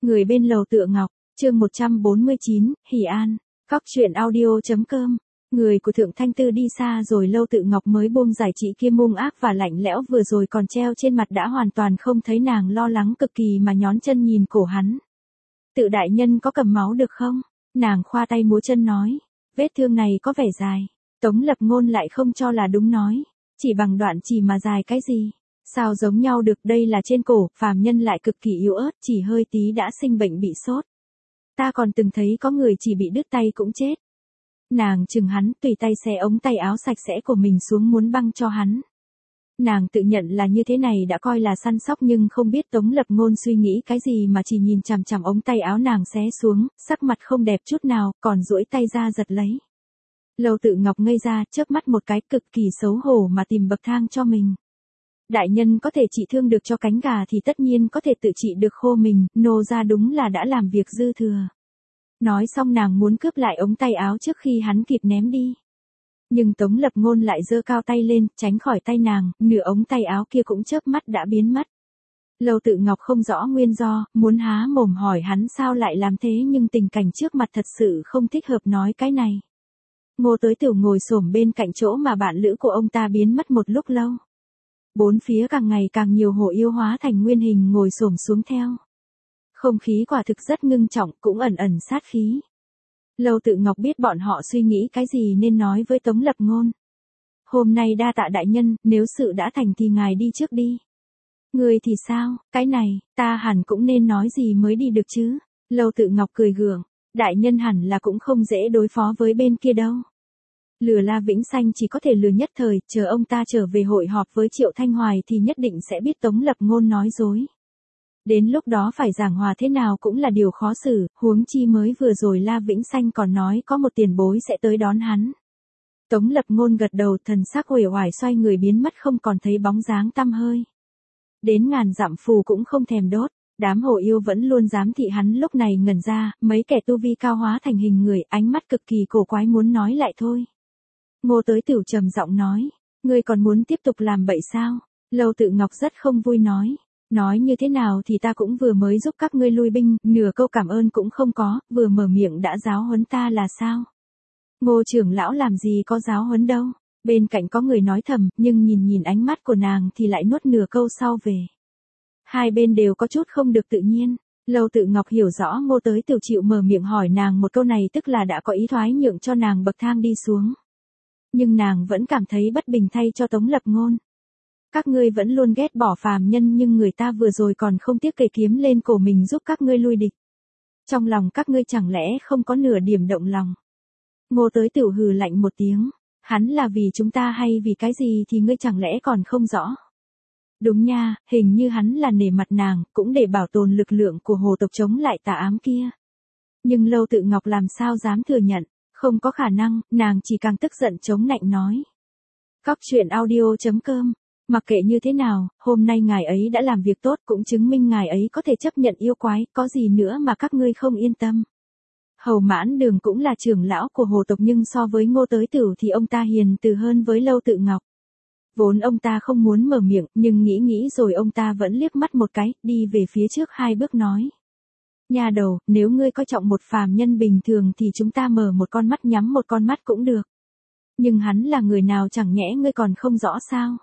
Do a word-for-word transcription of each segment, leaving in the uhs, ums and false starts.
Người bên lầu tựa ngọc, chương một trăm bốn mươi chín, Hỉ An, Cóc truyện audio.com. Người của Thượng Thanh Tư đi xa rồi, Lâu Tự Ngọc mới buông giải chị kia hung ác và lạnh lẽo vừa rồi còn treo trên mặt đã hoàn toàn không thấy, nàng lo lắng cực kỳ mà nhón chân nhìn cổ hắn. Tự đại nhân có cầm máu được không? Nàng khoa tay múa chân nói, vết thương này có vẻ dài. Tống Lập Ngôn lại không cho là đúng nói, chỉ bằng đoạn chỉ mà dài cái gì? Sao giống nhau được, đây là trên cổ, phàm nhân lại cực kỳ yếu ớt, chỉ hơi tí đã sinh bệnh bị sốt. Ta còn từng thấy có người chỉ bị đứt tay cũng chết. Nàng chừng hắn, tùy tay xé ống tay áo sạch sẽ của mình xuống muốn băng cho hắn. Nàng tự nhận là như thế này đã coi là săn sóc, nhưng không biết Tống Lập Ngôn suy nghĩ cái gì mà chỉ nhìn chằm chằm ống tay áo nàng xé xuống, sắc mặt không đẹp chút nào, còn duỗi tay ra giật lấy. Lâu Tự Ngọc ngây ra, chớp mắt một cái, cực kỳ xấu hổ mà tìm bậc thang cho mình. Đại nhân có thể trị thương được cho cánh gà thì tất nhiên có thể tự trị được khô mình, nô ra đúng là đã làm việc dư thừa. Nói xong nàng muốn cướp lại ống tay áo trước khi hắn kịp ném đi. Nhưng Tống Lập Ngôn lại giơ cao tay lên, tránh khỏi tay nàng, nửa ống tay áo kia cũng chớp mắt đã biến mất. Lâu Tự Ngọc không rõ nguyên do, muốn há mồm hỏi hắn sao lại làm thế, nhưng tình cảnh trước mặt thật sự không thích hợp nói cái này. Ngô Tới Tiểu ngồi xổm bên cạnh chỗ mà bạn lữ của ông ta biến mất một lúc lâu. Bốn phía càng ngày càng nhiều hổ yêu hóa thành nguyên hình ngồi xổm xuống theo. Không khí quả thực rất ngưng trọng, cũng ẩn ẩn sát khí. Lâu Tự Ngọc biết bọn họ suy nghĩ cái gì nên nói với Tống Lập Ngôn. Hôm nay đa tạ đại nhân, nếu sự đã thành thì ngài đi trước đi. Người thì sao, cái này, ta hẳn cũng nên nói gì mới đi được chứ. Lâu Tự Ngọc cười gượng, đại nhân hẳn là cũng không dễ đối phó với bên kia đâu. Lừa La Vĩnh Xanh chỉ có thể lừa nhất thời, chờ ông ta trở về hội họp với Triệu Thanh Hoài thì nhất định sẽ biết Tống Lập Ngôn nói dối. Đến lúc đó phải giảng hòa thế nào cũng là điều khó xử, huống chi mới vừa rồi La Vĩnh Xanh còn nói có một tiền bối sẽ tới đón hắn. Tống Lập Ngôn gật đầu, thần sắc uể oải xoay người biến mất không còn thấy bóng dáng tăm hơi. Đến ngàn dặm phù cũng không thèm đốt, đám hổ yêu vẫn luôn giám thị hắn lúc này ngẩn ra, mấy kẻ tu vi cao hóa thành hình người, ánh mắt cực kỳ cổ quái muốn nói lại thôi. Ngô Tới Tiểu trầm giọng nói, ngươi còn muốn tiếp tục làm bậy sao? Lâu Tự Ngọc rất không vui nói, nói như thế nào thì ta cũng vừa mới giúp các ngươi lui binh, nửa câu cảm ơn cũng không có, vừa mở miệng đã giáo huấn ta là sao? Ngô trưởng lão làm gì có giáo huấn đâu. Bên cạnh có người nói thầm, nhưng nhìn nhìn ánh mắt của nàng thì lại nuốt nửa câu sau về. Hai bên đều có chút không được tự nhiên. Lâu Tự Ngọc hiểu rõ Ngô Tới Tiểu chịu mở miệng hỏi nàng một câu này tức là đã có ý thoái nhượng cho nàng bậc thang đi xuống. Nhưng nàng vẫn cảm thấy bất bình thay cho Tống Lập Ngôn. Các ngươi vẫn luôn ghét bỏ phàm nhân, nhưng người ta vừa rồi còn không tiếc kề kiếm lên cổ mình giúp các ngươi lui địch. Trong lòng các ngươi chẳng lẽ không có nửa điểm động lòng? Ngô Tới Tiểu hừ lạnh một tiếng, hắn là vì chúng ta hay vì cái gì thì ngươi chẳng lẽ còn không rõ? Đúng nha, hình như hắn là nể mặt nàng, cũng để bảo tồn lực lượng của hồ tộc chống lại tà ám kia. Nhưng Lâu Tự Ngọc làm sao dám thừa nhận? Không có khả năng, nàng chỉ càng tức giận chống nạnh nói. Cóc truyện audio.com. Mặc kệ như thế nào, hôm nay ngài ấy đã làm việc tốt, cũng chứng minh ngài ấy có thể chấp nhận yêu quái, có gì nữa mà các ngươi không yên tâm. Hầu Mãn Đường cũng là trưởng lão của hồ tộc, nhưng so với Ngô Tới Tiểu thì ông ta hiền từ hơn với Lâu Tự Ngọc. Vốn ông ta không muốn mở miệng, nhưng nghĩ nghĩ rồi ông ta vẫn liếc mắt một cái, đi về phía trước hai bước nói. Nhà đầu, nếu ngươi coi trọng một phàm nhân bình thường thì chúng ta mở một con mắt nhắm một con mắt cũng được. Nhưng hắn là người nào chẳng nhẽ ngươi còn không rõ sao?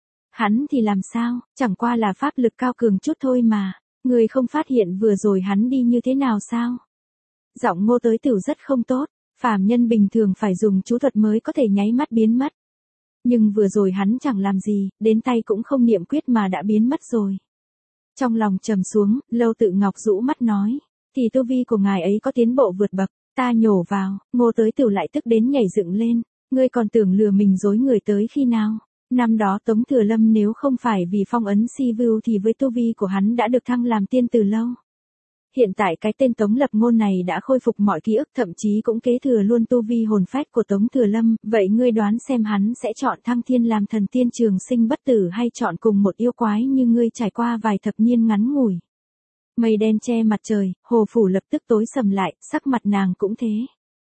Hắn thì làm sao, chẳng qua là pháp lực cao cường chút thôi mà. Ngươi không phát hiện vừa rồi hắn đi như thế nào sao? Giọng Ngô Tới Tiểu rất không tốt, phàm nhân bình thường phải dùng chú thuật mới có thể nháy mắt biến mất. Nhưng vừa rồi hắn chẳng làm gì, đến tay cũng không niệm quyết mà đã biến mất rồi. Trong lòng trầm xuống, Lâu Tự Ngọc rũ mắt nói, thì tu vi của ngài ấy có tiến bộ vượt bậc, ta nhổ vào. Ngô Tới Tiểu lại tức đến nhảy dựng lên, ngươi còn tưởng lừa mình dối người tới khi nào? Năm đó Tống Thừa Lâm nếu không phải vì phong ấn si view thì với tu vi của hắn đã được thăng làm tiên từ lâu. Hiện tại cái tên Tống Lập Ngôn này đã khôi phục mọi ký ức, thậm chí cũng kế thừa luôn tu vi hồn phách của Tống Thừa Lâm, vậy ngươi đoán xem hắn sẽ chọn thăng thiên làm thần tiên trường sinh bất tử hay chọn cùng một yêu quái như ngươi trải qua vài thập niên ngắn ngủi. Mây đen che mặt trời, hồ phủ lập tức tối sầm lại, sắc mặt nàng cũng thế.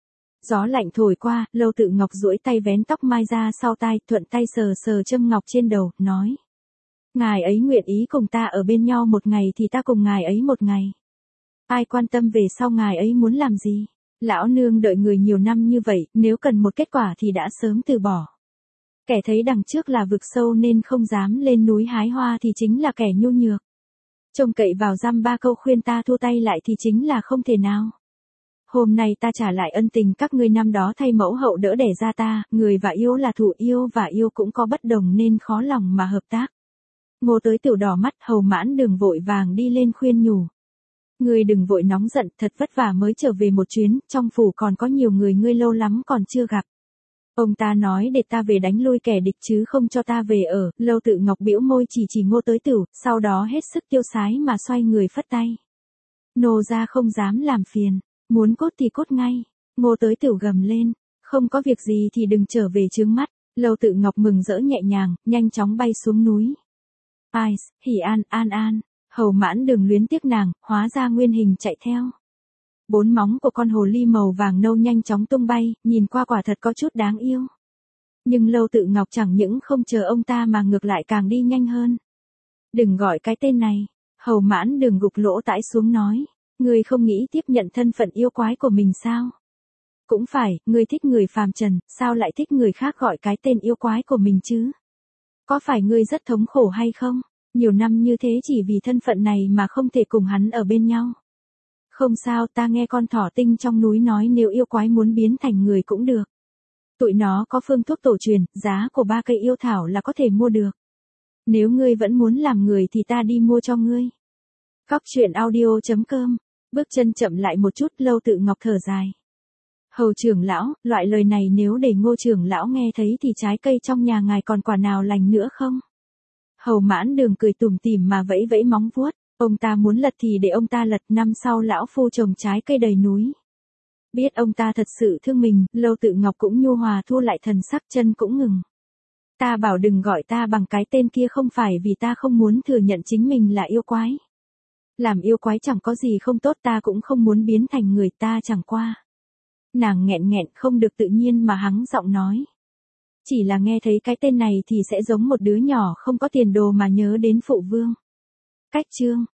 Gió lạnh thổi qua, Lâu Tự Ngọc duỗi tay vén tóc mai ra sau tai, thuận tay sờ sờ châm ngọc trên đầu, nói. Ngài ấy nguyện ý cùng ta ở bên nhau một ngày thì ta cùng ngài ấy một ngày. Ai quan tâm về sau ngài ấy muốn làm gì? Lão nương đợi người nhiều năm như vậy, nếu cần một kết quả thì đã sớm từ bỏ. Kẻ thấy đằng trước là vực sâu nên không dám lên núi hái hoa thì chính là kẻ nhu nhược. Trông cậy vào dăm ba câu khuyên ta thua tay lại thì chính là không thể nào. Hôm nay ta trả lại ân tình các ngươi năm đó thay mẫu hậu đỡ đẻ ra ta, người và yêu là thủ, yêu và yêu cũng có bất đồng nên khó lòng mà hợp tác. Ngô Tới Tiểu đỏ mắt, Hầu Mãn Đường vội vàng đi lên khuyên nhủ. Ngươi đừng vội nóng giận, thật vất vả mới trở về một chuyến, trong phủ còn có nhiều người ngươi lâu lắm còn chưa gặp. Ông ta nói để ta về đánh lui kẻ địch chứ không cho ta về ở. Lâu Tự Ngọc bĩu môi chỉ chỉ Ngô Tới Tiểu, sau đó hết sức tiêu sái mà xoay người phất tay. Nô gia không dám làm phiền, muốn cốt thì cốt ngay. Ngô Tới Tiểu gầm lên, không có việc gì thì đừng trở về chướng mắt. Lâu Tự Ngọc mừng rỡ nhẹ nhàng, nhanh chóng bay xuống núi. Ai, Hỉ An, An An. Hầu Mãn Đường luyến tiếc nàng, hóa ra nguyên hình chạy theo. Bốn móng của con hồ ly màu vàng nâu nhanh chóng tung bay, nhìn qua quả thật có chút đáng yêu. Nhưng Lâu Tự Ngọc chẳng những không chờ ông ta mà ngược lại càng đi nhanh hơn. Đừng gọi cái tên này. Hầu Mãn Đường gục lỗ tãi xuống nói. Ngươi không nghĩ tiếp nhận thân phận yêu quái của mình sao? Cũng phải, ngươi thích người phàm trần, sao lại thích người khác gọi cái tên yêu quái của mình chứ? Có phải ngươi rất thống khổ hay không? Nhiều năm như thế chỉ vì thân phận này mà không thể cùng hắn ở bên nhau. Không sao, ta nghe con thỏ tinh trong núi nói nếu yêu quái muốn biến thành người cũng được. Tụi nó có phương thuốc tổ truyền, giá của ba cây yêu thảo là có thể mua được. Nếu ngươi vẫn muốn làm người thì ta đi mua cho ngươi. Cóc truyện audio chấm com. Bước chân chậm lại một chút, Lâu Tự Ngọc thở dài. Hầu trưởng lão, loại lời này nếu để Ngô trưởng lão nghe thấy thì trái cây trong nhà ngài còn quả nào lành nữa không? Hầu Mãn Đường cười tủm tỉm mà vẫy vẫy móng vuốt. Ông ta muốn lật thì để ông ta lật, năm sau lão phu trồng trái cây đầy núi. Biết ông ta thật sự thương mình, Lâu Tự Ngọc cũng nhu hòa thu lại thần sắc, chân cũng ngừng. Ta bảo đừng gọi ta bằng cái tên kia không phải vì ta không muốn thừa nhận chính mình là yêu quái. Làm yêu quái chẳng có gì không tốt, ta cũng không muốn biến thành người, ta chẳng qua. Nàng nghẹn nghẹn không được tự nhiên mà hắng giọng nói. Chỉ là nghe thấy cái tên này thì sẽ giống một đứa nhỏ không có tiền đồ mà nhớ đến phụ vương. Cách chương.